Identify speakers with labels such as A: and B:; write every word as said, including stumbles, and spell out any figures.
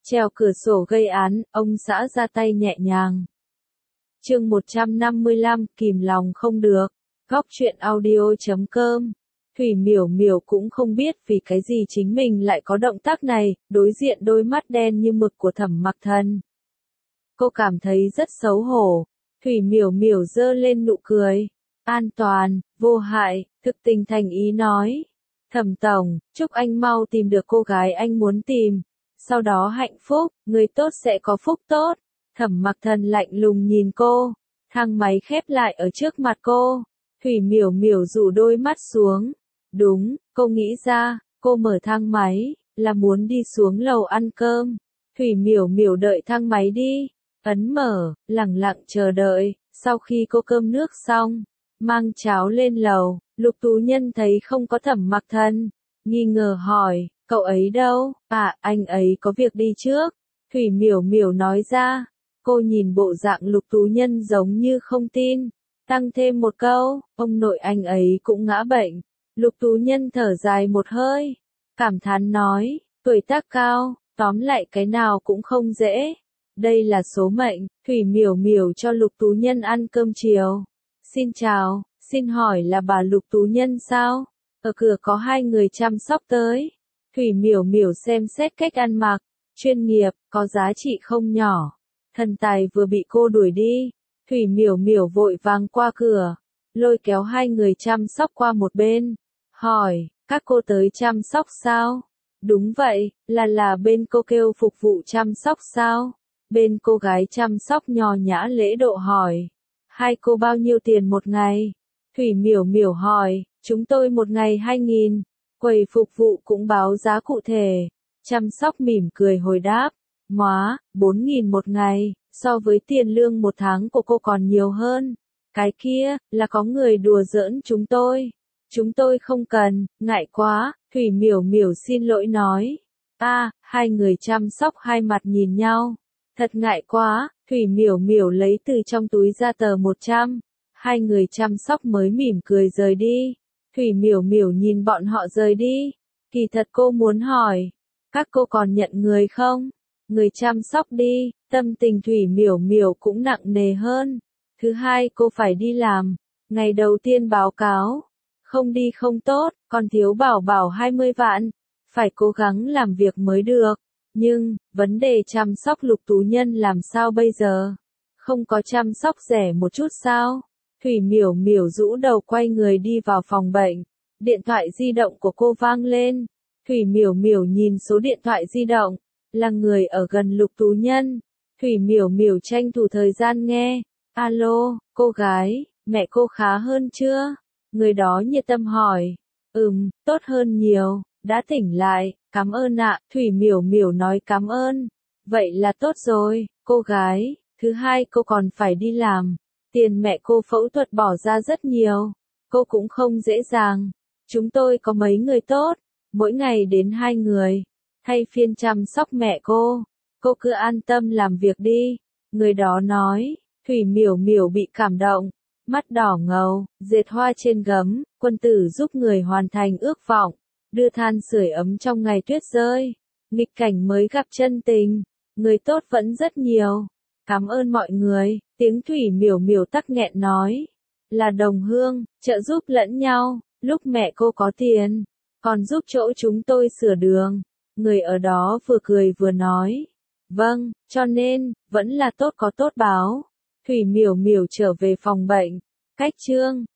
A: Trèo cửa sổ gây án, ông xã ra tay nhẹ nhàng. Chương một trăm năm mươi lăm, kìm lòng không được. Góc truyện audio chấm com. Thủy Miểu Miểu cũng không biết vì cái gì chính mình lại có động tác này, đối diện đôi mắt đen như mực của Thẩm Mặc Thần. Cô cảm thấy rất xấu hổ. Thủy Miểu Miểu giơ lên nụ cười. An toàn, vô hại, thực tình thành ý nói. Thẩm tổng, chúc anh mau tìm được cô gái anh muốn tìm. Sau đó hạnh phúc, người tốt sẽ có phúc tốt. Thẩm Mặc Thần lạnh lùng nhìn cô. Thang máy khép lại ở trước mặt cô. Thủy Miểu Miểu rủ đôi mắt xuống. Đúng, cô nghĩ ra, cô mở thang máy, là muốn đi xuống lầu ăn cơm. Thủy Miểu Miểu đợi thang máy đi. Ấn mở, lặng lặng chờ đợi. Sau khi cô cơm nước xong, mang cháo lên lầu, Lục Tú Nhân thấy không có Thẩm Mặc Thần. Nghi ngờ hỏi, cậu ấy đâu? À, anh ấy có việc đi trước. Thủy Miểu Miểu nói ra. Cô nhìn bộ dạng Lục Tú Nhân giống như không tin. Tăng thêm một câu, ông nội anh ấy cũng ngã bệnh. Lục Tú Nhân thở dài một hơi. Cảm thán nói, tuổi tác cao, tóm lại cái nào cũng không dễ. Đây là số mệnh. Thủy Miểu Miểu cho Lục Tú Nhân ăn cơm chiều. Xin chào, xin hỏi là bà Lục Tú Nhân sao? Ở cửa có hai người chăm sóc tới. Thủy Miểu Miểu xem xét cách ăn mặc, chuyên nghiệp, có giá trị không nhỏ. Thần tài vừa bị cô đuổi đi. Thủy Miểu Miểu vội vàng qua cửa, lôi kéo hai người chăm sóc qua một bên. Hỏi, các cô tới chăm sóc sao? Đúng vậy, là là bên cô kêu phục vụ chăm sóc sao? Bên cô gái chăm sóc nho nhã lễ độ hỏi. Hai cô bao nhiêu tiền một ngày? Thủy Miểu Miểu hỏi, chúng tôi một ngày hai nghìn. Quầy phục vụ cũng báo giá cụ thể. Chăm sóc mỉm cười hồi đáp. Móa, bốn nghìn một ngày, so với tiền lương một tháng của cô còn nhiều hơn. Cái kia, là có người đùa giỡn chúng tôi. Chúng tôi không cần, ngại quá, Thủy Miểu Miểu xin lỗi nói. A, hai người chăm sóc hai mặt nhìn nhau. Thật ngại quá, Thủy Miểu Miểu lấy từ trong túi ra tờ một trăm. Hai người chăm sóc mới mỉm cười rời đi. Thủy Miểu Miểu nhìn bọn họ rời đi. Kỳ thật cô muốn hỏi, các cô còn nhận người không? Người chăm sóc đi, tâm tình Thủy Miểu Miểu cũng nặng nề hơn. Thứ hai cô phải đi làm. Ngày đầu tiên báo cáo. Không đi không tốt, còn thiếu bảo bảo hai mươi vạn. Phải cố gắng làm việc mới được. Nhưng, vấn đề chăm sóc Lục Tú Nhân làm sao bây giờ? Không có chăm sóc rẻ một chút sao? Thủy Miểu Miểu rũ đầu quay người đi vào phòng bệnh. Điện thoại di động của cô vang lên. Thủy Miểu Miểu nhìn số điện thoại di động. Là người ở gần Lục Tú Nhân. Thủy Miểu Miểu tranh thủ thời gian nghe. Alo, cô gái, mẹ cô khá hơn chưa? Người đó nhiệt tâm hỏi. Ừm, tốt hơn nhiều, đã tỉnh lại, cảm ơn ạ. Thủy Miểu Miểu nói cảm ơn. Vậy là tốt rồi, cô gái. Thứ hai cô còn phải đi làm. Tiền mẹ cô phẫu thuật bỏ ra rất nhiều. Cô cũng không dễ dàng. Chúng tôi có mấy người tốt, mỗi ngày đến hai người. Thay phiên chăm sóc mẹ cô. Cô cứ an tâm làm việc đi. Người đó nói. Thủy Miểu Miểu bị cảm động. Mắt đỏ ngầu, dệt hoa trên gấm. Quân tử giúp người hoàn thành ước vọng. Đưa than sưởi ấm trong ngày tuyết rơi. Nghịch cảnh mới gặp chân tình. Người tốt vẫn rất nhiều. Cảm ơn mọi người. Tiếng Thủy Miểu Miểu tắc nghẹn nói. Là đồng hương, trợ giúp lẫn nhau. Lúc mẹ cô có tiền, còn giúp chỗ chúng tôi sửa đường. Người ở đó vừa cười vừa nói. Vâng, cho nên, vẫn là tốt có tốt báo. Thủy Miểu Miểu trở về phòng bệnh. Cách chương.